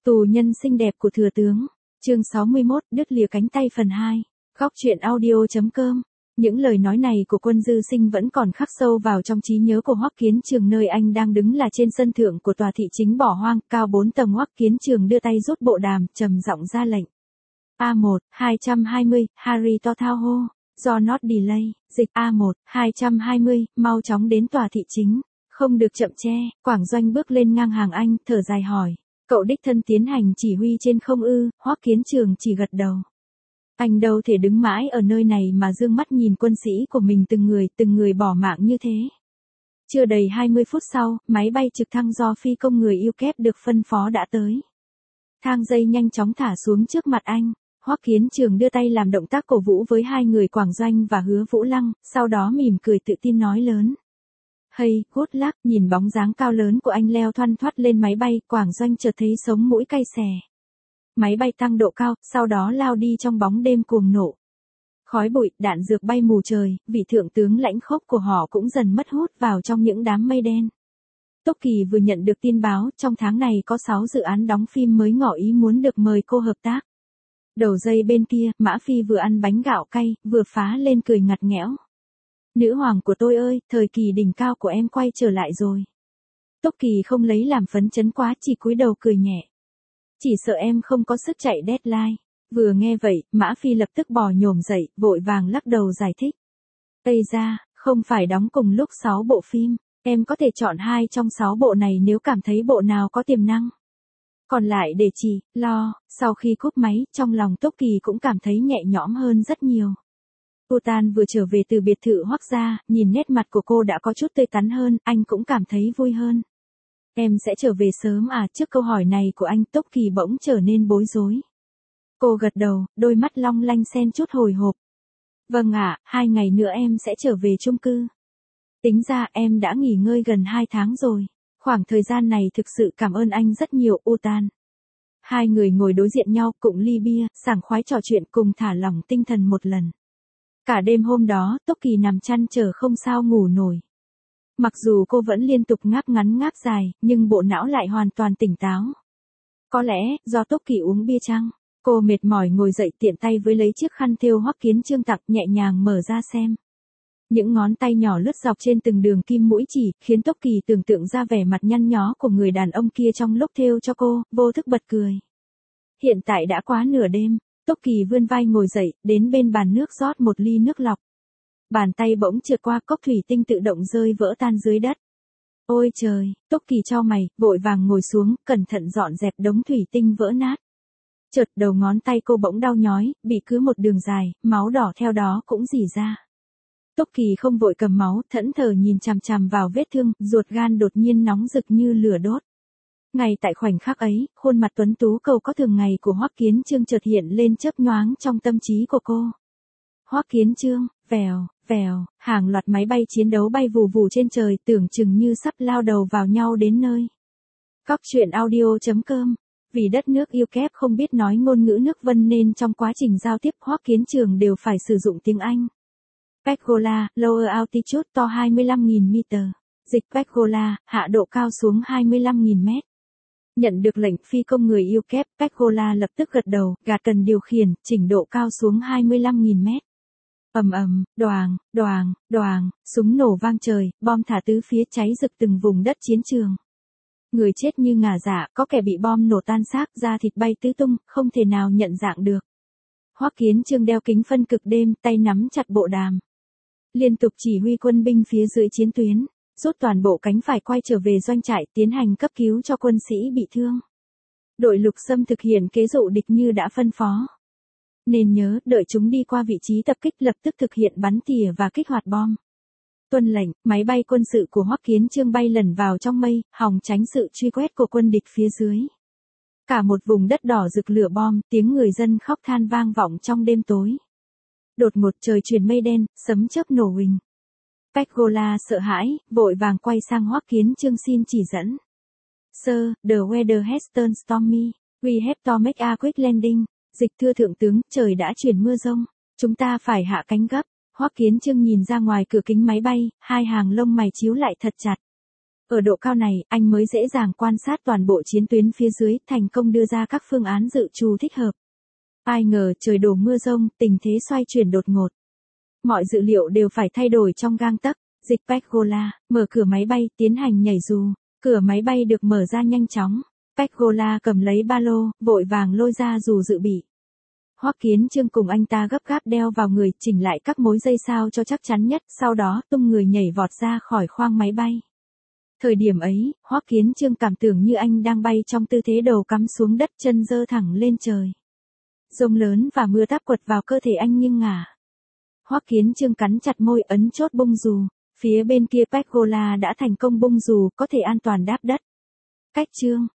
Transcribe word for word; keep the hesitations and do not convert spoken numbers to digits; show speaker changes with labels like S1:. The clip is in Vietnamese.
S1: Tù nhân xinh đẹp của thừa tướng. Chương sáu mươi mốt, đứt lìa cánh tay phần hai. Góc truyện audio chấm com. Những lời nói này của Quân Dư Sinh vẫn còn khắc sâu vào trong trí nhớ của Hoắc Kiến Trường, nơi anh đang đứng là trên sân thượng của tòa thị chính bỏ hoang, cao bốn tầng. Hoắc Kiến Trường đưa tay rút bộ đàm, trầm giọng ra lệnh. A một, hai trăm hai mươi, Harry to thao hô. Do not delay, dịch A một, hai trăm hai mươi, mau chóng đến tòa thị chính. Không được chậm che. Quảng Doanh bước lên ngang hàng anh, thở dài hỏi. Cậu đích thân tiến hành chỉ huy trên không ư? Hoắc Kiến Trường chỉ gật đầu. Anh đâu thể đứng mãi ở nơi này mà dương mắt nhìn quân sĩ của mình từng người từng người bỏ mạng như thế. Chưa đầy hai mươi phút sau, máy bay trực thăng do phi công người yêu kép được phân phó đã tới. Thang dây nhanh chóng thả xuống trước mặt anh. Hoắc Kiến Trường đưa tay làm động tác cổ vũ với hai người Quảng Doanh và Hứa Vũ Lăng, sau đó mỉm cười tự tin nói lớn. Hey, good luck. Nhìn bóng dáng cao lớn của anh leo thoăn thoắt lên máy bay, Quảng Doanh chợt thấy sống mũi cay xè. Máy bay tăng độ cao, sau đó lao đi trong bóng đêm cuồng nộ. Khói bụi, đạn dược bay mù trời, vị thượng tướng lãnh khốc của họ cũng dần mất hút vào trong những đám mây đen. Tốc Kỳ vừa nhận được tin báo, trong tháng này có sáu dự án đóng phim mới ngỏ ý muốn được mời cô hợp tác. Đầu dây bên kia, Mã Phi vừa ăn bánh gạo cay, vừa phá lên cười ngặt nghẽo. Nữ hoàng của tôi ơi, thời kỳ đỉnh cao của em quay trở lại rồi. Tốc Kỳ không lấy làm phấn chấn quá, chỉ cúi đầu cười nhẹ. Chỉ sợ em không có sức chạy deadline. Vừa nghe vậy, Mã Phi lập tức bò nhổm dậy, vội vàng lắc đầu giải thích. Ây ra, không phải đóng cùng lúc sáu bộ phim, em có thể chọn hai trong sáu bộ này nếu cảm thấy bộ nào có tiềm năng. Còn lại để chị lo. Sau khi cúp máy, trong lòng Tốc Kỳ cũng cảm thấy nhẹ nhõm hơn rất nhiều. Utan vừa trở về từ biệt thự Hoắc gia, nhìn nét mặt của cô đã có chút tươi tắn hơn, anh cũng cảm thấy vui hơn. Em sẽ trở về sớm à? Trước câu hỏi này của anh, Tốc Kỳ bỗng trở nên bối rối. Cô gật đầu, đôi mắt long lanh xen chút hồi hộp. Vâng ạ, hai ngày nữa em sẽ trở về chung cư. Tính ra em đã nghỉ ngơi gần hai tháng rồi. Khoảng thời gian này thực sự cảm ơn anh rất nhiều, Utan. Hai người ngồi đối diện nhau, cụng ly bia, sảng khoái trò chuyện cùng thả lỏng tinh thần một lần. Cả đêm hôm đó, Tốc Kỳ nằm chăn trở không sao ngủ nổi. Mặc dù cô vẫn liên tục ngáp ngắn ngáp dài, nhưng bộ não lại hoàn toàn tỉnh táo. Có lẽ, do Tốc Kỳ uống bia chăng? Cô mệt mỏi ngồi dậy, tiện tay với lấy chiếc khăn thêu Hoắc Kiến Chương tặng, nhẹ nhàng mở ra xem. Những ngón tay nhỏ lướt dọc trên từng đường kim mũi chỉ, khiến Tốc Kỳ tưởng tượng ra vẻ mặt nhăn nhó của người đàn ông kia trong lúc thêu cho cô, vô thức bật cười. Hiện tại đã quá nửa đêm, Tốc Kỳ vươn vai ngồi dậy, đến bên bàn nước rót một ly nước lọc. Bàn tay bỗng trượt qua cốc thủy tinh tự động rơi vỡ tan dưới đất. Ôi trời, Tốc Kỳ chau mày, vội vàng ngồi xuống, cẩn thận dọn dẹp đống thủy tinh vỡ nát. Chợt đầu ngón tay cô bỗng đau nhói, bị cứ một đường dài, máu đỏ theo đó cũng rỉ ra. Tốc Kỳ không vội cầm máu, thẫn thờ nhìn chằm chằm vào vết thương, ruột gan đột nhiên nóng rực như lửa đốt. Ngay tại khoảnh khắc ấy, khuôn mặt tuấn tú cầu có thường ngày của Hoắc Kiến Chương chợt hiện lên chớp nhoáng trong tâm trí của cô. Hoắc Kiến Chương, vèo, vèo, hàng loạt máy bay chiến đấu bay vù vù trên trời, tưởng chừng như sắp lao đầu vào nhau đến nơi. Góc truyện audio chấm com. Vì đất nước yêu kép không biết nói ngôn ngữ nước Vân nên trong quá trình giao tiếp Hoắc Kiến Trường đều phải sử dụng tiếng Anh. Pergola, lower altitude to hai mươi lăm nghìn meter. Dịch Pergola, hạ độ cao xuống hai mươi lăm nghìn mét. Nhận được lệnh phi công người yêu kép, Pergola lập tức gật đầu, gạt cần điều khiển, chỉnh độ cao xuống hai mươi lăm nghìn mét. Ầm ầm, đoàng, đoàng, đoàng, súng nổ vang trời, bom thả tứ phía cháy rực từng vùng đất chiến trường. Người chết như ngả dạ, có kẻ bị bom nổ tan xác, da thịt bay tứ tung, không thể nào nhận dạng được. Hoắc Kiến Chương đeo kính phân cực đêm, tay nắm chặt bộ đàm. Liên tục chỉ huy quân binh phía dưới chiến tuyến, rút toàn bộ cánh phải quay trở về doanh trại, tiến hành cấp cứu cho quân sĩ bị thương. Đội lục xâm thực hiện kế dụ địch như đã phân phó. Nên nhớ, đợi chúng đi qua vị trí tập kích lập tức thực hiện bắn tỉa và kích hoạt bom. Tuân lệnh, máy bay quân sự của Hoắc Kiến Chương bay lẩn vào trong mây, hòng tránh sự truy quét của quân địch phía dưới. Cả một vùng đất đỏ rực lửa bom, tiếng người dân khóc than vang vọng trong đêm tối. Đột ngột trời chuyển mây đen, sấm chớp nổ huỳnh. Pergola sợ hãi, vội vàng quay sang Hoắc Kiến Chương xin chỉ dẫn. Sir, the weather has turned stormy. We have to make a quick landing. Dịch thưa thượng tướng, trời đã chuyển mưa rông. Chúng ta phải hạ cánh gấp. Hoắc Kiến Chương nhìn ra ngoài cửa kính máy bay, hai hàng lông mày chíu lại thật chặt. Ở độ cao này, anh mới dễ dàng quan sát toàn bộ chiến tuyến phía dưới, thành công đưa ra các phương án dự trù thích hợp. Ai ngờ trời đổ mưa rông, tình thế xoay chuyển đột ngột. Mọi dự liệu đều phải thay đổi trong gang tấc. Dịch Pegola, mở cửa máy bay, tiến hành nhảy dù. Cửa máy bay được mở ra nhanh chóng. Pegola cầm lấy ba lô, vội vàng lôi ra dù dự bị. Hoắc Kiến Chương cùng anh ta gấp gáp đeo vào người, chỉnh lại các mối dây sao cho chắc chắn nhất, sau đó tung người nhảy vọt ra khỏi khoang máy bay. Thời điểm ấy, Hoắc Kiến Chương cảm tưởng như anh đang bay trong tư thế đầu cắm xuống đất, chân giơ thẳng lên trời. Giông lớn và mưa táp quật vào cơ thể anh nghiêng ngả. Hoắc Kiến Chương cắn chặt môi, ấn chốt bung dù. Phía bên kia Pegola đã thành công bung dù, có thể an toàn đáp đất. Cách chương